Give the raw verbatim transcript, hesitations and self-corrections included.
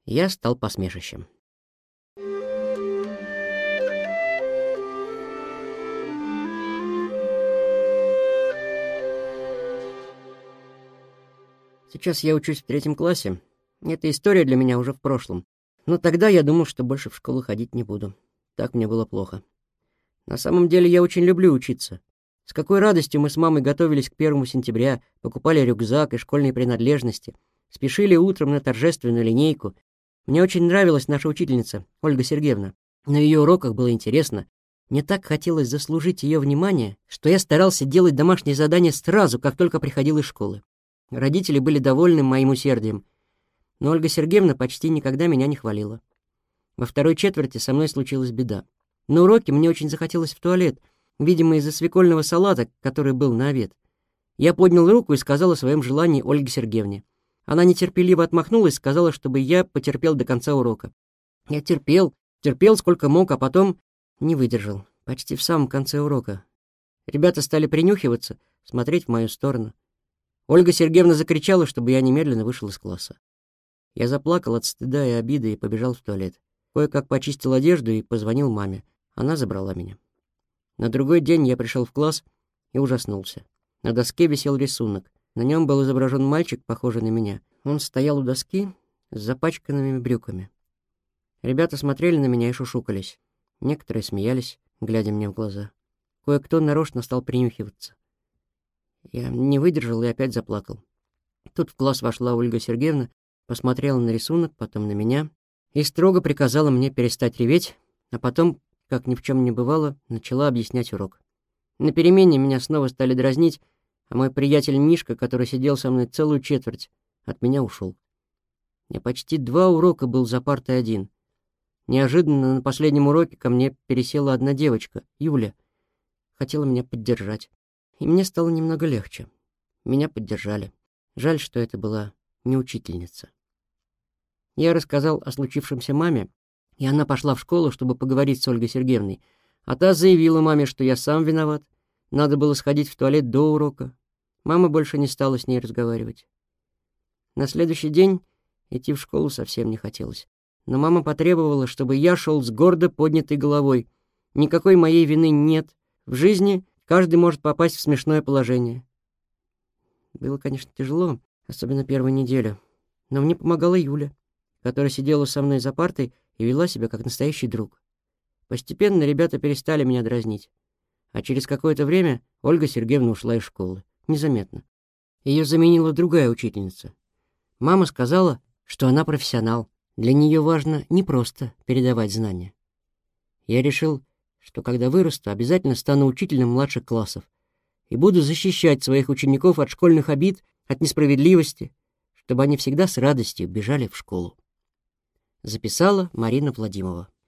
Я стал посмешищем. Сейчас я учусь в третьем классе. Эта история для меня уже в прошлом. Но тогда я думал, что больше в школу ходить не буду. Так мне было плохо. На самом деле я очень люблю учиться. С какой радостью мы с мамой готовились к первому сентября, покупали рюкзак и школьные принадлежности, спешили утром на торжественную линейку. Мне очень нравилась наша учительница, Ольга Сергеевна. На ее уроках было интересно. Мне так хотелось заслужить ее внимание, что я старался делать домашние задания сразу, как только приходил из школы. Родители были довольны моим усердием, но Ольга Сергеевна почти никогда меня не хвалила. Во второй четверти со мной случилась беда. На уроке мне очень захотелось в туалет, видимо, из-за свекольного салата, который был на обед. Я поднял руку и сказал о своем желании Ольге Сергеевне. Она нетерпеливо отмахнулась, сказала, чтобы я потерпел до конца урока. Я терпел, терпел сколько мог, а потом не выдержал, почти в самом конце урока. Ребята стали принюхиваться, смотреть в мою сторону. Ольга Сергеевна закричала, чтобы я немедленно вышел из класса. Я заплакал от стыда и обиды и побежал в туалет. Кое-как почистил одежду и позвонил маме. Она забрала меня. На другой день я пришел в класс и ужаснулся. На доске висел рисунок. На нем был изображен мальчик, похожий на меня. Он стоял у доски с запачканными брюками. Ребята смотрели на меня и шушукались. Некоторые смеялись, глядя мне в глаза. Кое-кто нарочно стал принюхиваться. Я не выдержал и опять заплакал. Тут в класс вошла Ольга Сергеевна, посмотрела на рисунок, потом на меня и строго приказала мне перестать реветь, а потом, как ни в чем не бывало, начала объяснять урок. На перемене меня снова стали дразнить, а мой приятель Мишка, который сидел со мной целую четверть, от меня ушел. Я почти два урока был за партой один. Неожиданно на последнем уроке ко мне пересела одна девочка, Юля. Хотела меня поддержать. И мне стало немного легче. Меня поддержали. Жаль, что это была не учительница. Я рассказал о случившемся маме, и она пошла в школу, чтобы поговорить с Ольгой Сергеевной. А та заявила маме, что я сам виноват. Надо было сходить в туалет до урока. Мама больше не стала с ней разговаривать. На следующий день идти в школу совсем не хотелось. Но мама потребовала, чтобы я шел с гордо поднятой головой. Никакой моей вины нет. В жизни каждый может попасть в смешное положение. Было, конечно, тяжело, особенно первую неделю. Но мне помогала Юля, которая сидела со мной за партой и вела себя как настоящий друг. Постепенно ребята перестали меня дразнить. А через какое-то время Ольга Сергеевна ушла из школы. Незаметно. Ее заменила другая учительница. Мама сказала, что она профессионал. Для нее важно не просто передавать знания. Я решил, что когда вырасту, обязательно стану учителем младших классов и буду защищать своих учеников от школьных обид, от несправедливости, чтобы они всегда с радостью бежали в школу. Записала Марина Владимирова.